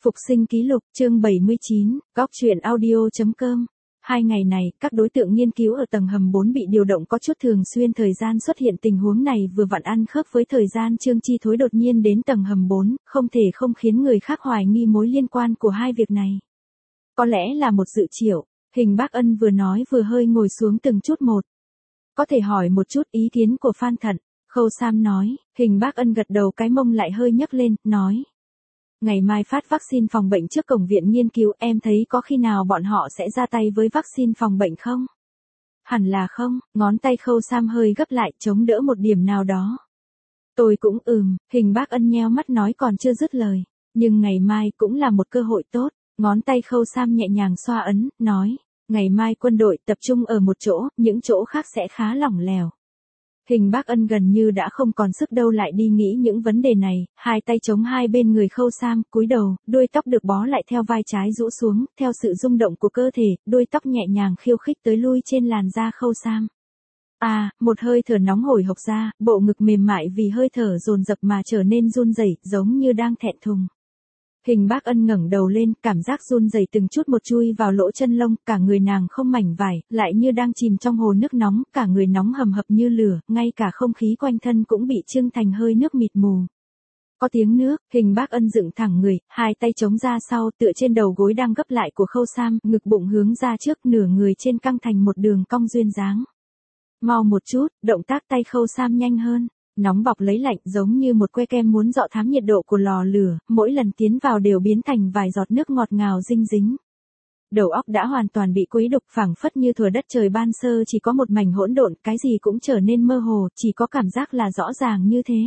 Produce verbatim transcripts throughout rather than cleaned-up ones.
Phục sinh ký lục, chương bảy mươi chín, góc truyện audio.com. Hai ngày này, các đối tượng nghiên cứu ở tầng hầm bốn bị điều động có chút thường xuyên, thời gian xuất hiện tình huống này vừa vặn ăn khớp với thời gian Trương Chi Thối đột nhiên đến tầng hầm bốn, không thể không khiến người khác hoài nghi mối liên quan của hai việc này. Có lẽ là một dự triệu, Hình Bác Ân vừa nói vừa hơi ngồi xuống từng chút một. Có thể hỏi một chút ý kiến của Phan Thận, Khâu Sam nói. Hình Bác Ân gật đầu, cái mông lại hơi nhấc lên, nói. Ngày mai phát vaccine phòng bệnh trước cổng viện nghiên cứu, em thấy có khi nào bọn họ sẽ ra tay với vaccine phòng bệnh không? Hẳn là không, ngón tay Khâu Sam hơi gấp lại, chống đỡ một điểm nào đó. Tôi cũng ừm, Hình Bác Ân nheo mắt nói còn chưa dứt lời. Nhưng ngày mai cũng là một cơ hội tốt, ngón tay Khâu Sam nhẹ nhàng xoa ấn, nói. Ngày mai quân đội tập trung ở một chỗ, những chỗ khác sẽ khá lỏng lẻo. Hình Bác Ân gần như đã không còn sức đâu lại đi nghĩ những vấn đề này, hai tay chống hai bên người Khâu Sam, cúi đầu, đuôi tóc được bó lại theo vai trái rũ xuống, theo sự rung động của cơ thể, đuôi tóc nhẹ nhàng khiêu khích tới lui trên làn da Khâu Sam. À, một hơi thở nóng hổi hộc ra, bộ ngực mềm mại vì hơi thở dồn dập mà trở nên run rẩy, giống như đang thẹn thùng. Hình Bác Ân ngẩng đầu lên, cảm giác run rẩy từng chút một chui vào lỗ chân lông, cả người nàng không mảnh vải, lại như đang chìm trong hồ nước nóng, cả người nóng hầm hập như lửa, ngay cả không khí quanh thân cũng bị trưng thành hơi nước mịt mù. Có tiếng nước, Hình Bác Ân dựng thẳng người, hai tay chống ra sau, tựa trên đầu gối đang gấp lại của Khâu Sam, ngực bụng hướng ra trước, nửa người trên căng thành một đường cong duyên dáng. Mau một chút, động tác tay Khâu Sam nhanh hơn. Nóng bọc lấy lạnh, giống như một que kem muốn dọ thám nhiệt độ của lò lửa, mỗi lần tiến vào đều biến thành vài giọt nước ngọt ngào dinh dính. Đầu óc đã hoàn toàn bị quấy đục, phảng phất như thuở đất trời ban sơ chỉ có một mảnh hỗn độn, cái gì cũng trở nên mơ hồ, chỉ có cảm giác là rõ ràng như thế.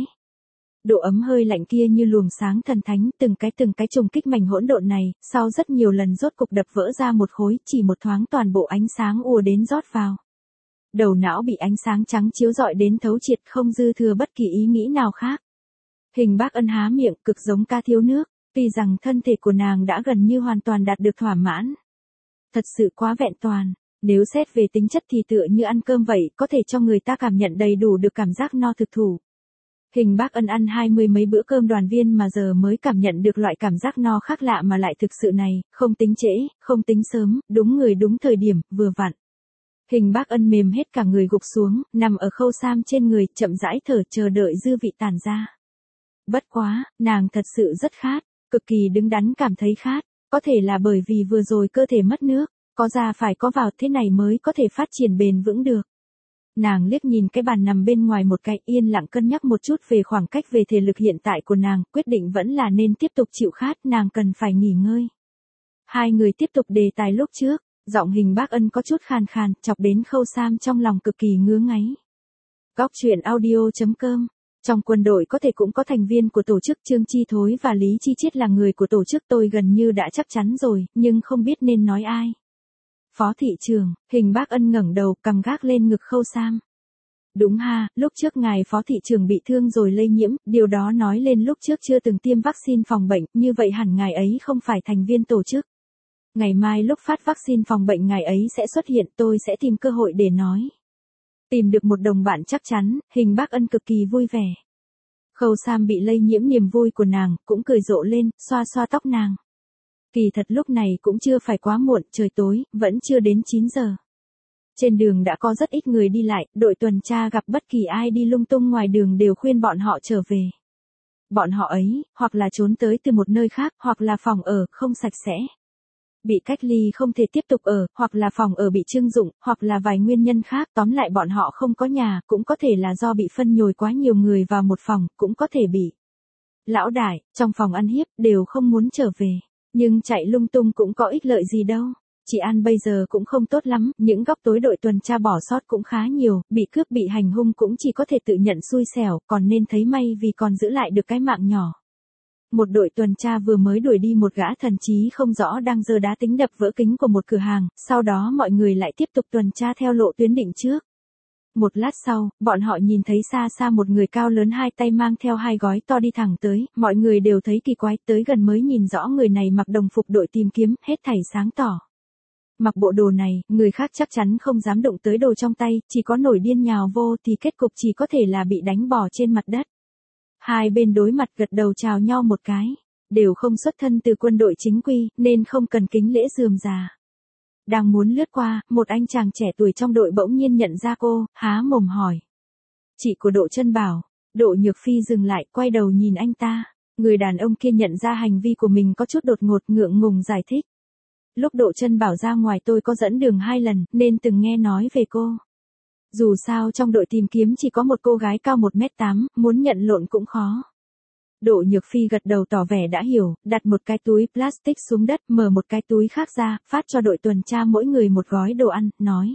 Độ ấm hơi lạnh kia như luồng sáng thần thánh, từng cái từng cái trùng kích mảnh hỗn độn này, sau rất nhiều lần rốt cục đập vỡ ra một khối, chỉ một thoáng toàn bộ ánh sáng ùa đến rót vào. Đầu não bị ánh sáng trắng chiếu rọi đến thấu triệt, không dư thừa bất kỳ ý nghĩ nào khác. Hình Bác Ân há miệng, cực giống ca thiếu nước, tuy rằng thân thể của nàng đã gần như hoàn toàn đạt được thỏa mãn. Thật sự quá vẹn toàn, nếu xét về tính chất thì tựa như ăn cơm vậy, có thể cho người ta cảm nhận đầy đủ được cảm giác no thực thụ. Hình Bác Ân ăn hai mươi mấy bữa cơm đoàn viên mà giờ mới cảm nhận được loại cảm giác no khác lạ mà lại thực sự này, không tính trễ, không tính sớm, đúng người đúng thời điểm, vừa vặn. Hình Bác Ân mềm hết cả người gục xuống, nằm ở Khâu Sam trên người, chậm rãi thở chờ đợi dư vị tản ra. Bất quá, nàng thật sự rất khát, cực kỳ đứng đắn cảm thấy khát, có thể là bởi vì vừa rồi cơ thể mất nước, có ra phải có vào, thế này mới có thể phát triển bền vững được. Nàng liếc nhìn cái bàn nằm bên ngoài một cái, yên lặng cân nhắc một chút về khoảng cách về thể lực hiện tại của nàng, quyết định vẫn là nên tiếp tục chịu khát, nàng cần phải nghỉ ngơi. Hai người tiếp tục đề tài lúc trước. Giọng Hình Bác Ân có chút khàn khàn, chọc đến Khâu Sam trong lòng cực kỳ ngứa ngáy. Góc truyện audio.com. Trong quân đội có thể cũng có thành viên của tổ chức, Trương Chi Thối và Lý Chi Chiết là người của tổ chức, tôi gần như đã chắc chắn rồi, nhưng không biết nên nói ai. Phó thị trưởng, Hình Bác Ân ngẩng đầu, cằm gác lên ngực Khâu Sam. Đúng ha, lúc trước ngài phó thị trưởng bị thương rồi lây nhiễm, điều đó nói lên lúc trước chưa từng tiêm vaccine phòng bệnh, như vậy hẳn ngài ấy không phải thành viên tổ chức. Ngày mai lúc phát vaccine phòng bệnh ngài ấy sẽ xuất hiện, tôi sẽ tìm cơ hội để nói. Tìm được một đồng bạn chắc chắn, Hình Bác Ân cực kỳ vui vẻ. Khâu Sam bị lây nhiễm niềm vui của nàng, cũng cười rộ lên, xoa xoa tóc nàng. Kỳ thật lúc này cũng chưa phải quá muộn, trời tối, vẫn chưa đến chín giờ. Trên đường đã có rất ít người đi lại, đội tuần tra gặp bất kỳ ai đi lung tung ngoài đường đều khuyên bọn họ trở về. Bọn họ ấy, hoặc là trốn tới từ một nơi khác, hoặc là phòng ở, không sạch sẽ. Bị cách ly không thể tiếp tục ở, hoặc là phòng ở bị trưng dụng, hoặc là vài nguyên nhân khác, tóm lại bọn họ không có nhà, cũng có thể là do bị phân nhồi quá nhiều người vào một phòng, cũng có thể bị lão đại, trong phòng ăn hiếp, đều không muốn trở về. Nhưng chạy lung tung cũng có ích lợi gì đâu. Chị An bây giờ cũng không tốt lắm, những góc tối đội tuần tra bỏ sót cũng khá nhiều, bị cướp bị hành hung cũng chỉ có thể tự nhận xui xẻo, còn nên thấy may vì còn giữ lại được cái mạng nhỏ. Một đội tuần tra vừa mới đuổi đi một gã thần trí không rõ đang giơ đá tính đập vỡ kính của một cửa hàng, sau đó mọi người lại tiếp tục tuần tra theo lộ tuyến định trước. Một lát sau, bọn họ nhìn thấy xa xa một người cao lớn hai tay mang theo hai gói to đi thẳng tới, mọi người đều thấy kỳ quái, tới gần mới nhìn rõ người này mặc đồng phục đội tìm kiếm, hết thảy sáng tỏ. Mặc bộ đồ này, người khác chắc chắn không dám động tới đồ trong tay, chỉ có nổi điên nhào vô thì kết cục chỉ có thể là bị đánh bỏ trên mặt đất. Hai bên đối mặt gật đầu chào nhau một cái. đều không xuất thân từ quân đội chính quy, nên không cần kính lễ rườm rà. Đang muốn lướt qua, một anh chàng trẻ tuổi trong đội bỗng nhiên nhận ra cô, há mồm hỏi. Chị của Độ Chân Bảo. Độ Nhược Phi dừng lại, quay đầu nhìn anh ta. Người đàn ông kia nhận ra hành vi của mình có chút đột ngột, ngượng ngùng giải thích. Lúc Độ Chân Bảo ra ngoài tôi có dẫn đường hai lần, nên từng nghe nói về cô. Dù sao trong đội tìm kiếm chỉ có một cô gái cao một mét tám, muốn nhận lộn cũng khó. Độ Nhược Phi gật đầu tỏ vẻ đã hiểu, đặt một cái túi plastic xuống đất, mở một cái túi khác ra, phát cho đội tuần tra mỗi người một gói đồ ăn, nói.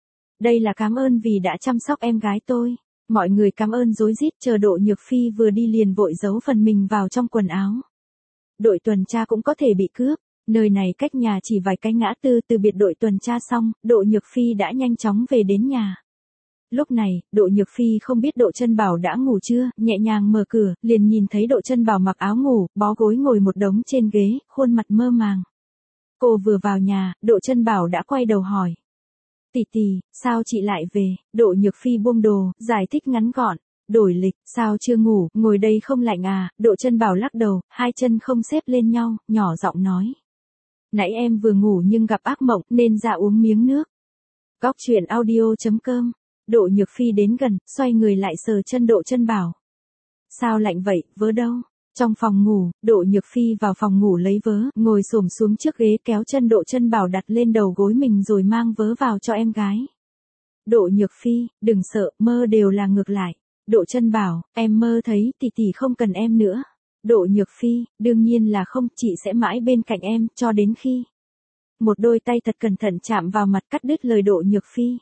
Đây là cảm ơn vì đã chăm sóc em gái tôi. Mọi người cảm ơn rối rít, chờ Độ Nhược Phi vừa đi liền vội giấu phần mình vào trong quần áo. Đội tuần tra cũng có thể bị cướp, nơi này cách nhà chỉ vài cái ngã tư. Từ biệt đội tuần tra xong, Độ Nhược Phi đã nhanh chóng về đến nhà. Lúc này, Độ Nhược Phi không biết Độ Chân Bảo đã ngủ chưa, nhẹ nhàng mở cửa, liền nhìn thấy Độ Chân Bảo mặc áo ngủ, bó gối ngồi một đống trên ghế, khuôn mặt mơ màng. Cô vừa vào nhà, Độ Chân Bảo đã quay đầu hỏi. Tỷ tỷ, sao chị lại về? Độ Nhược Phi buông đồ, giải thích ngắn gọn. Đổi lịch, sao chưa ngủ, ngồi đây không lạnh à? Độ Chân Bảo lắc đầu, hai chân không xếp lên nhau, nhỏ giọng nói. Nãy em vừa ngủ nhưng gặp ác mộng, nên ra uống miếng nước. Góc truyện audio chấm com. Độ Nhược Phi đến gần, xoay người lại sờ chân Độ Chân Bảo. Sao lạnh vậy, vớ đâu? Trong phòng ngủ, Độ Nhược Phi vào phòng ngủ lấy vớ, ngồi xổm xuống trước ghế kéo chân Độ Chân Bảo đặt lên đầu gối mình rồi mang vớ vào cho em gái. Độ Nhược Phi, đừng sợ, mơ đều là ngược lại. Độ Chân Bảo, em mơ thấy tỷ tỷ không cần em nữa. Độ Nhược Phi, đương nhiên là không, chị sẽ mãi bên cạnh em, cho đến khi. Một đôi tay thật cẩn thận chạm vào mặt cắt đứt lời Độ Nhược Phi.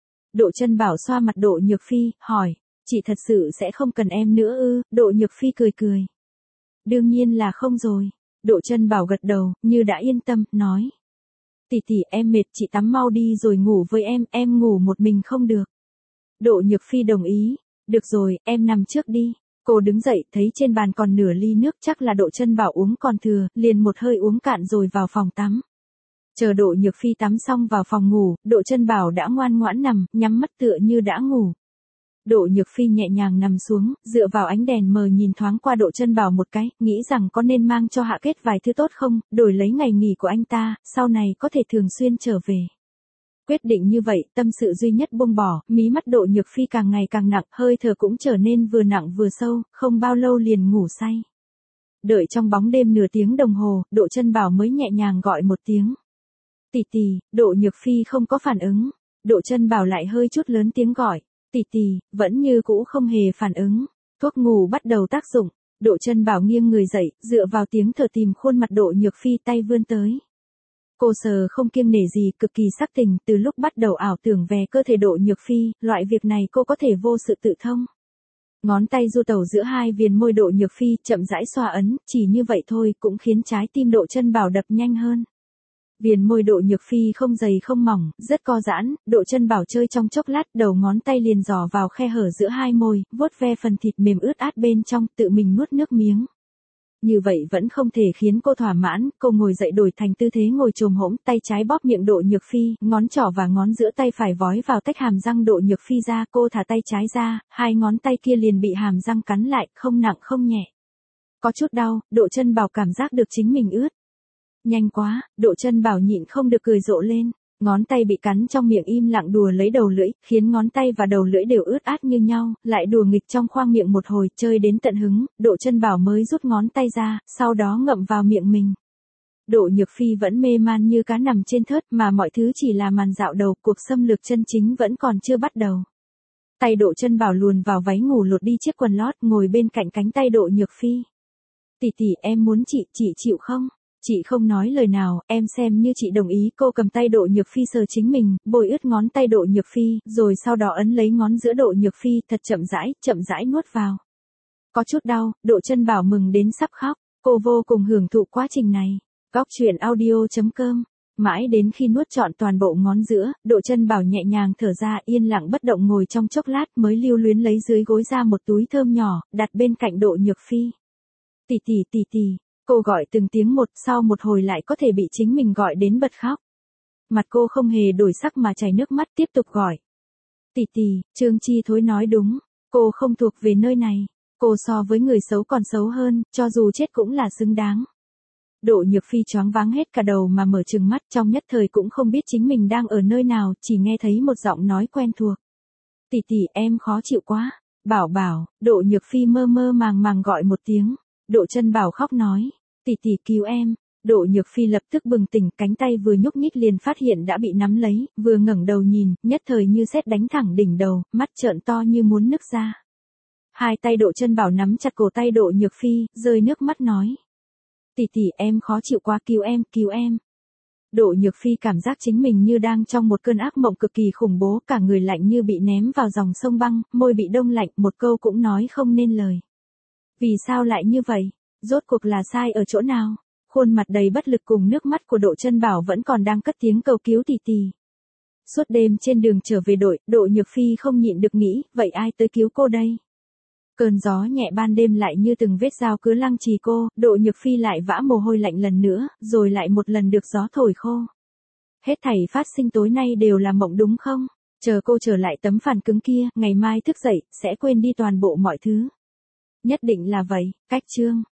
Độ Chân Bảo xoa mặt Độ Nhược Phi, hỏi, chị thật sự sẽ không cần em nữa ư? Độ Nhược Phi cười cười. Đương nhiên là không rồi. Độ Chân Bảo gật đầu, như đã yên tâm, nói. Tỷ tỷ em mệt, chị tắm mau đi rồi ngủ với em, em ngủ một mình không được. Độ Nhược Phi đồng ý. Được rồi, em nằm trước đi. Cô đứng dậy, thấy trên bàn còn nửa ly nước, chắc là Độ Chân Bảo uống còn thừa, liền một hơi uống cạn rồi vào phòng tắm. Chờ Độ Nhược Phi tắm xong vào phòng ngủ, Độ Chân Bảo đã ngoan ngoãn nằm, nhắm mắt tựa như đã ngủ. Độ Nhược Phi nhẹ nhàng nằm xuống, dựa vào ánh đèn mờ nhìn thoáng qua Độ Chân Bảo một cái, nghĩ rằng có nên mang cho Hạ Kết vài thứ tốt không, đổi lấy ngày nghỉ của anh ta, sau này có thể thường xuyên trở về. Quyết định như vậy, tâm sự duy nhất buông bỏ, mí mắt Độ Nhược Phi càng ngày càng nặng, hơi thở cũng trở nên vừa nặng vừa sâu, không bao lâu liền ngủ say. Đợi trong bóng đêm nửa tiếng đồng hồ, Độ Chân Bảo mới nhẹ nhàng gọi một tiếng. Tỷ tỷ. Độ Nhược Phi không có phản ứng. Độ Chân Bảo lại hơi chút lớn tiếng gọi. Tỷ tỷ, vẫn như cũ không hề phản ứng. Thuốc ngủ bắt đầu tác dụng. Độ Chân Bảo nghiêng người dậy, dựa vào tiếng thở tìm khuôn mặt Độ Nhược Phi, tay vươn tới. Cô sờ không kiêng nể gì, cực kỳ sắc tình, từ lúc bắt đầu ảo tưởng về cơ thể Độ Nhược Phi, loại việc này cô có thể vô sự tự thông. Ngón tay du tẩu giữa hai viền môi Độ Nhược Phi, chậm rãi xoa ấn, chỉ như vậy thôi cũng khiến trái tim Độ Chân Bảo đập nhanh hơn. Viền môi Độ Nhược Phi không dày không mỏng, rất co giãn, Độ Chân Bảo chơi trong chốc lát, đầu ngón tay liền dò vào khe hở giữa hai môi, vuốt ve phần thịt mềm ướt át bên trong, tự mình nuốt nước miếng. Như vậy vẫn không thể khiến cô thỏa mãn, cô ngồi dậy đổi thành tư thế ngồi chồm hổm, tay trái bóp miệng Độ Nhược Phi, ngón trỏ và ngón giữa tay phải vói vào tách hàm răng Độ Nhược Phi ra, cô thả tay trái ra, hai ngón tay kia liền bị hàm răng cắn lại, không nặng không nhẹ. Có chút đau, Độ Chân Bảo cảm giác được chính mình ướt. Nhanh quá, Độ Chân Bảo nhịn không được cười rộ lên. Ngón tay bị cắn trong miệng im lặng đùa lấy đầu lưỡi, khiến ngón tay và đầu lưỡi đều ướt át như nhau, lại đùa nghịch trong khoang miệng một hồi, chơi đến tận hứng, Độ Chân Bảo mới rút ngón tay ra, sau đó ngậm vào miệng mình. Độ Nhược Phi vẫn mê man như cá nằm trên thớt, mà mọi thứ chỉ là màn dạo đầu, cuộc xâm lược chân chính vẫn còn chưa bắt đầu. Tay Độ Chân Bảo luồn vào váy ngủ lột đi chiếc quần lót, ngồi bên cạnh cánh tay Độ Nhược Phi. Tỷ tỷ, em muốn chị, chị chịu không? Chị không nói lời nào, em xem như chị đồng ý. Cô cầm tay Độ Nhược Phi sờ chính mình, bôi ướt ngón tay Độ Nhược Phi, rồi sau đó ấn lấy ngón giữa Độ Nhược Phi, thật chậm rãi, chậm rãi nuốt vào. Có chút đau, Độ Chân Bảo mừng đến sắp khóc, cô vô cùng hưởng thụ quá trình này. Góc truyện audio chấm com. Mãi đến khi nuốt trọn toàn bộ ngón giữa, Độ Chân Bảo nhẹ nhàng thở ra, yên lặng bất động ngồi trong chốc lát mới lưu luyến lấy dưới gối ra một túi thơm nhỏ, đặt bên cạnh Độ Nhược Phi. Tỷ tỷ, tỷ tỷ. Cô gọi từng tiếng một, sau một hồi lại có thể bị chính mình gọi đến bật khóc. Mặt cô không hề đổi sắc mà chảy nước mắt, tiếp tục gọi. Tỷ tỷ, Trương Chi Thối nói đúng, cô không thuộc về nơi này. Cô so với người xấu còn xấu hơn, cho dù chết cũng là xứng đáng. Độ Nhược Phi choáng váng hết cả đầu mà mở trừng mắt, trong nhất thời cũng không biết chính mình đang ở nơi nào, chỉ nghe thấy một giọng nói quen thuộc. Tỷ tỷ, em khó chịu quá. Bảo Bảo. Độ Nhược Phi mơ mơ màng màng gọi một tiếng. Độ Chân Bảo khóc nói. Tỷ tỷ cứu em. Độ Nhược Phi lập tức bừng tỉnh, cánh tay vừa nhúc nhích liền phát hiện đã bị nắm lấy, vừa ngẩng đầu nhìn, nhất thời như sét đánh thẳng đỉnh đầu, mắt trợn to như muốn nứt ra. Hai tay Độ Chân Bảo nắm chặt cổ tay Độ Nhược Phi, rơi nước mắt nói. Tỷ tỷ, em khó chịu quá, cứu em, cứu em. Độ Nhược Phi cảm giác chính mình như đang trong một cơn ác mộng cực kỳ khủng bố, cả người lạnh như bị ném vào dòng sông băng, môi bị đông lạnh, một câu cũng nói không nên lời. Vì sao lại như vậy? Rốt cuộc là sai ở chỗ nào? Khuôn mặt đầy bất lực cùng nước mắt của Độ Chân Bảo vẫn còn đang cất tiếng cầu cứu tỷ tỷ. Suốt đêm trên đường trở về đội, Độ Nhược Phi không nhịn được nghĩ, vậy ai tới cứu cô đây? Cơn gió nhẹ ban đêm lại như từng vết dao cứ lăng trì cô, Độ Nhược Phi lại vã mồ hôi lạnh lần nữa, rồi lại một lần được gió thổi khô. Hết thảy phát sinh tối nay đều là mộng đúng không? Chờ cô trở lại tấm phản cứng kia, ngày mai thức dậy, sẽ quên đi toàn bộ mọi thứ. Nhất định là vậy, cách chương.